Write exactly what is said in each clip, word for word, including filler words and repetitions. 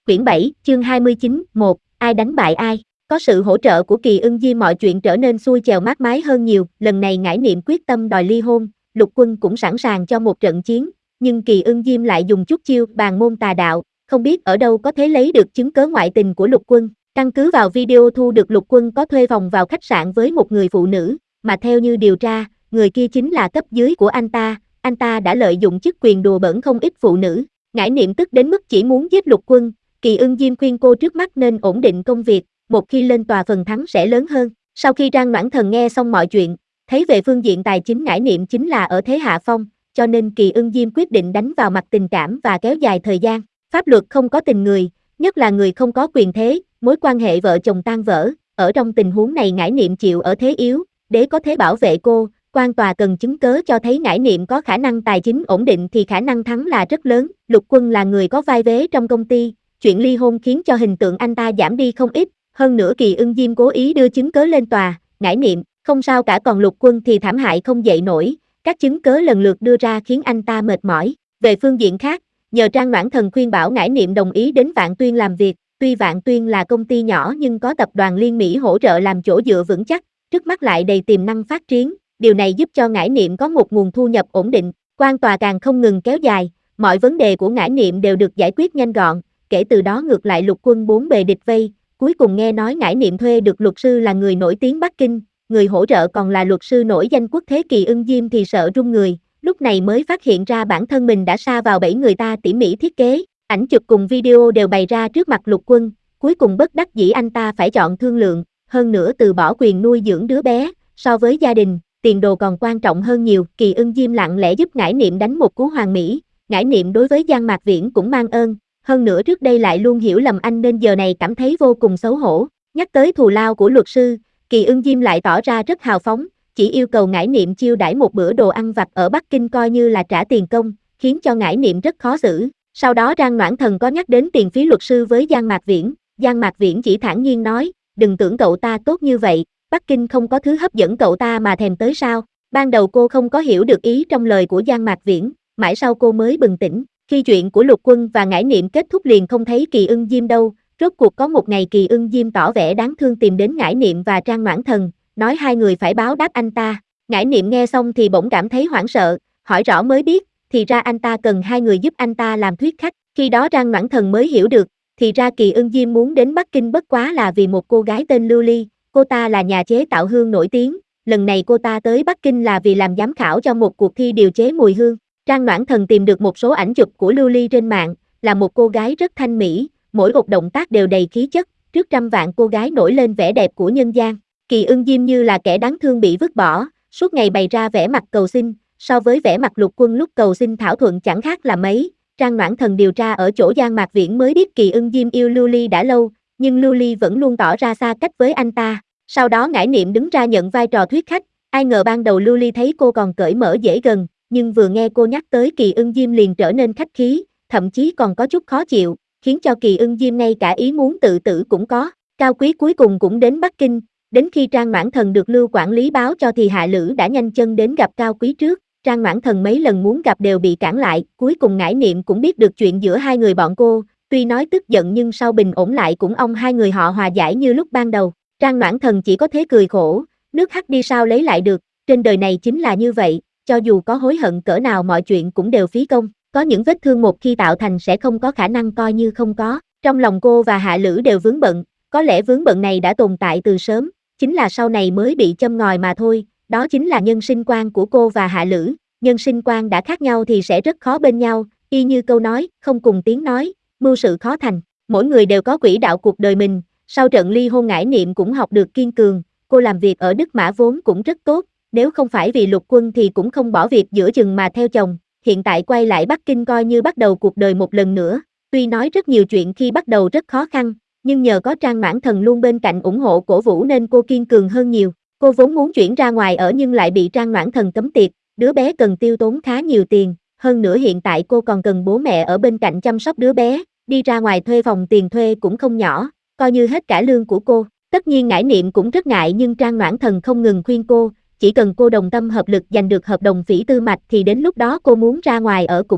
Quyển bảy, chương hai mươi chín, một, ai đánh bại ai? Có sự hỗ trợ của Kỳ Ưng Diêm mọi chuyện trở nên xuôi chèo mát mái hơn nhiều, lần này Ngải Niệm quyết tâm đòi ly hôn, Lục Quân cũng sẵn sàng cho một trận chiến, nhưng Kỳ Ưng Diêm lại dùng chút chiêu bàn môn tà đạo, không biết ở đâu có thể lấy được chứng cớ ngoại tình của Lục Quân. Căn cứ vào video thu được, Lục Quân có thuê phòng vào khách sạn với một người phụ nữ, mà theo như điều tra, người kia chính là cấp dưới của anh ta, anh ta đã lợi dụng chức quyền đùa bỡn không ít phụ nữ. Ngải Niệm tức đến mức chỉ muốn giết Lục Quân. Kỳ Ưng Diêm khuyên cô trước mắt nên ổn định công việc, một khi lên tòa phần thắng sẽ lớn hơn. Sau khi Trang Noãn Thần nghe xong mọi chuyện, thấy về phương diện tài chính Ngải Niệm chính là ở thế hạ phong, cho nên Kỳ Ưng Diêm quyết định đánh vào mặt tình cảm và kéo dài thời gian. Pháp luật không có tình người, nhất là người không có quyền thế, mối quan hệ vợ chồng tan vỡ. Ở trong tình huống này Ngải Niệm chịu ở thế yếu, để có thể bảo vệ cô. Quan tòa cần chứng cớ cho thấy Ngải Niệm có khả năng tài chính ổn định thì khả năng thắng là rất lớn. Lục Quân là người có vai vế trong công ty, chuyện ly hôn khiến cho hình tượng anh ta giảm đi không ít, hơn nữa Kỳ Ưng Diêm cố ý đưa chứng cớ lên tòa. Ngải Niệm không sao cả, còn Lục Quân thì thảm hại không dậy nổi, các chứng cớ lần lượt đưa ra khiến anh ta mệt mỏi. Về phương diện khác, nhờ Trang Noãn Thần khuyên bảo, Ngải Niệm đồng ý đến Vạn Tuyên làm việc. Tuy Vạn Tuyên là công ty nhỏ nhưng có tập đoàn Liên Mỹ hỗ trợ làm chỗ dựa vững chắc, trước mắt lại đầy tiềm năng phát triển, điều này giúp cho Ngải Niệm có một nguồn thu nhập ổn định. Quan tòa càng không ngừng kéo dài, mọi vấn đề của Ngải Niệm đều được giải quyết nhanh gọn, kể từ đó ngược lại Lục Quân bốn bề địch vây. Cuối cùng nghe nói Ngải Niệm thuê được luật sư là người nổi tiếng Bắc Kinh, người hỗ trợ còn là luật sư nổi danh quốc thế. Kỳ Ưng Diêm thì sợ run người, lúc này mới phát hiện ra bản thân mình đã sa vào bẫy người ta tỉ mỉ thiết kế. Ảnh chụp cùng video đều bày ra trước mặt Lục Quân, cuối cùng bất đắc dĩ anh ta phải chọn thương lượng, hơn nữa từ bỏ quyền nuôi dưỡng đứa bé, so với gia đình, tiền đồ còn quan trọng hơn nhiều. Kỳ Ưng Diêm lặng lẽ giúp Ngải Niệm đánh một cú hoàn mỹ. Ngải Niệm đối với Giang Mạc Viễn cũng mang ơn, hơn nữa trước đây lại luôn hiểu lầm anh nên giờ này cảm thấy vô cùng xấu hổ. Nhắc tới thù lao của luật sư, Kỳ Ưng Diêm lại tỏ ra rất hào phóng, chỉ yêu cầu Ngải Niệm chiêu đãi một bữa đồ ăn vặt ở Bắc Kinh coi như là trả tiền công, khiến cho Ngải Niệm rất khó xử. Sau đó Trang Noãn Thần có nhắc đến tiền phí luật sư với Giang Mạc Viễn, Giang Mạc Viễn chỉ thản nhiên nói, đừng tưởng cậu ta tốt như vậy, Bắc Kinh không có thứ hấp dẫn cậu ta mà thèm tới sao. Ban đầu cô không có hiểu được ý trong lời của Giang Mạc Viễn, mãi sau cô mới bừng tỉnh. Khi chuyện của Lục Quân và Ngải Niệm kết thúc liền không thấy Kỳ Ưng Diêm đâu, rốt cuộc có một ngày Kỳ Ưng Diêm tỏ vẻ đáng thương tìm đến Ngải Niệm và Trang Noãn Thần, nói hai người phải báo đáp anh ta. Ngải Niệm nghe xong thì bỗng cảm thấy hoảng sợ, hỏi rõ mới biết, thì ra anh ta cần hai người giúp anh ta làm thuyết khách. Khi đó Trang Noãn Thần mới hiểu được, thì ra Kỳ Ưng Diêm muốn đến Bắc Kinh bất quá là vì một cô gái tên Lưu Ly, cô ta là nhà chế tạo hương nổi tiếng, lần này cô ta tới Bắc Kinh là vì làm giám khảo cho một cuộc thi điều chế mùi hương. Trang Noãn Thần tìm được một số ảnh chụp của Lưu Ly trên mạng, là một cô gái rất thanh mỹ, mỗi một động tác đều đầy khí chất, trước trăm vạn cô gái nổi lên vẻ đẹp của nhân gian. Kỳ Ưng Diêm như là kẻ đáng thương bị vứt bỏ, suốt ngày bày ra vẻ mặt cầu xin, so với vẻ mặt Lục Quân lúc cầu xin thảo thuận chẳng khác là mấy. Trang Noãn Thần điều tra ở chỗ Giang Mạc Viễn mới biết Kỳ Ưng Diêm yêu Lưu Ly đã lâu, nhưng Lưu Ly vẫn luôn tỏ ra xa cách với anh ta. Sau đó Ngải Niệm đứng ra nhận vai trò thuyết khách, ai ngờ ban đầu Lưu Ly thấy cô còn cởi mở dễ gần, nhưng vừa nghe cô nhắc tới Kỳ Ưng Diêm liền trở nên khách khí, thậm chí còn có chút khó chịu, khiến cho Kỳ Ưng Diêm ngay cả ý muốn tự tử cũng có. Cao Quý cuối cùng cũng đến Bắc Kinh, đến khi Trang Noãn Thần được Lưu quản lý báo cho thì Hạ Lữ đã nhanh chân đến gặp Cao Quý trước. Trang Noãn Thần mấy lần muốn gặp đều bị cản lại, cuối cùng Ngải Niệm cũng biết được chuyện giữa hai người bọn cô, tuy nói tức giận nhưng sau bình ổn lại cũng ong hai người họ hòa giải như lúc ban đầu. Trang Noãn Thần chỉ có thế cười khổ, nước hắt đi sao lấy lại được, trên đời này chính là như vậy, cho dù có hối hận cỡ nào mọi chuyện cũng đều phí công, có những vết thương một khi tạo thành sẽ không có khả năng coi như không có. Trong lòng cô và Hạ Lữ đều vướng bận, có lẽ vướng bận này đã tồn tại từ sớm, chính là sau này mới bị châm ngòi mà thôi, đó chính là nhân sinh quan của cô và Hạ Lữ. Nhân sinh quan đã khác nhau thì sẽ rất khó bên nhau, y như câu nói, không cùng tiếng nói, mưu sự khó thành. Mỗi người đều có quỹ đạo cuộc đời mình, sau trận ly hôn Ngải Niệm cũng học được kiên cường, cô làm việc ở Đức Mã vốn cũng rất tốt, nếu không phải vì Lục Quân thì cũng không bỏ việc giữa chừng mà theo chồng, hiện tại quay lại Bắc Kinh coi như bắt đầu cuộc đời một lần nữa. Tuy nói rất nhiều chuyện khi bắt đầu rất khó khăn, nhưng nhờ có Trang Noãn Thần luôn bên cạnh ủng hộ cổ vũ nên cô kiên cường hơn nhiều. Cô vốn muốn chuyển ra ngoài ở nhưng lại bị Trang Noãn Thần cấm tiệc, đứa bé cần tiêu tốn khá nhiều tiền, hơn nữa hiện tại cô còn cần bố mẹ ở bên cạnh chăm sóc đứa bé, đi ra ngoài thuê phòng tiền thuê cũng không nhỏ, coi như hết cả lương của cô. Tất nhiên Ngải Niệm cũng rất ngại nhưng Trang Noãn Thần không ngừng khuyên cô, chỉ cần cô đồng tâm hợp lực giành được hợp đồng phỉ tư mạch thì đến lúc đó cô muốn ra ngoài ở cũng được.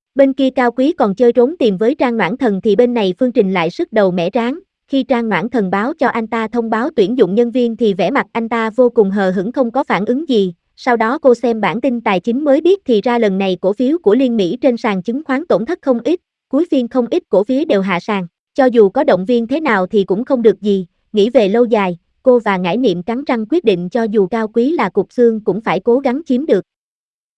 Bên kia Cao Quý còn chơi trốn tìm với Trang Noãn Thần thì bên này Phương Trình lại sức đầu mẻ trán. Khi Trang Noãn Thần báo cho anh ta thông báo tuyển dụng nhân viên thì vẻ mặt anh ta vô cùng hờ hững không có phản ứng gì. Sau đó cô xem bản tin tài chính mới biết thì ra lần này cổ phiếu của Liên Mỹ trên sàn chứng khoán tổn thất không ít, cuối phiên không ít cổ phiếu đều hạ sàn. Cho dù có động viên thế nào thì cũng không được gì, nghĩ về lâu dài, cô và Ngải Niệm cắn răng quyết định cho dù Cao Quý là cục xương cũng phải cố gắng chiếm được.